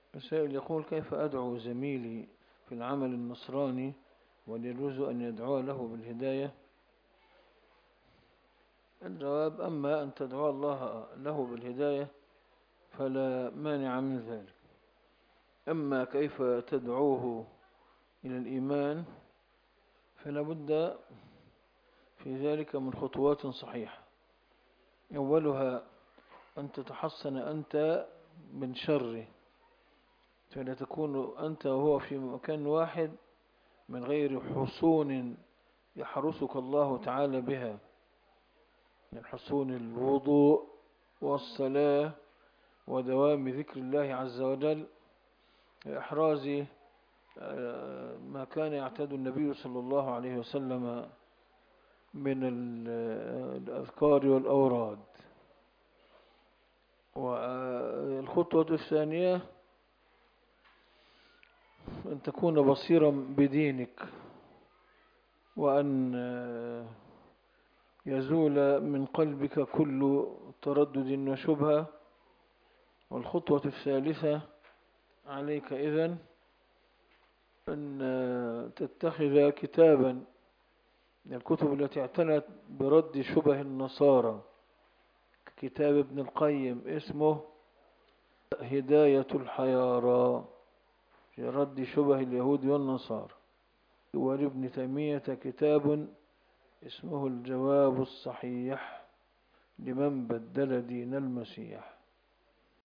السائل يقول: كيف أدعو زميلي في العمل النصراني ويجوز أن يدعو له بالهداية؟ الجواب: أما أن تدعو الله له بالهداية فلا مانع من ذلك. أما كيف تدعوه إلى الإيمان فلا بد في ذلك من خطوات صحيحة. أولها أن تتحصن أنت من شره، فلا تكون أنت وهو في مكان واحد من غير حصون يحرسك الله تعالى بها، من حصون الوضوء والصلاة ودوام ذكر الله عز وجل، إحراز ما كان يعتاد النبي صلى الله عليه وسلم من الأذكار والأوراد. والخطوة الثانية أن تكون بصيرا بدينك، وأن يزول من قلبك كل تردد وشبهة. والخطوة الثالثة عليك إذن أن تتخذ كتابا من الكتب التي اعتنت برد شبه النصارى، كتاب ابن القيم اسمه هداية الحيارى في رد شبه اليهود والنصارى، ولابن تيمية كتاب اسمه الجواب الصحيح لمن بدل دين المسيح.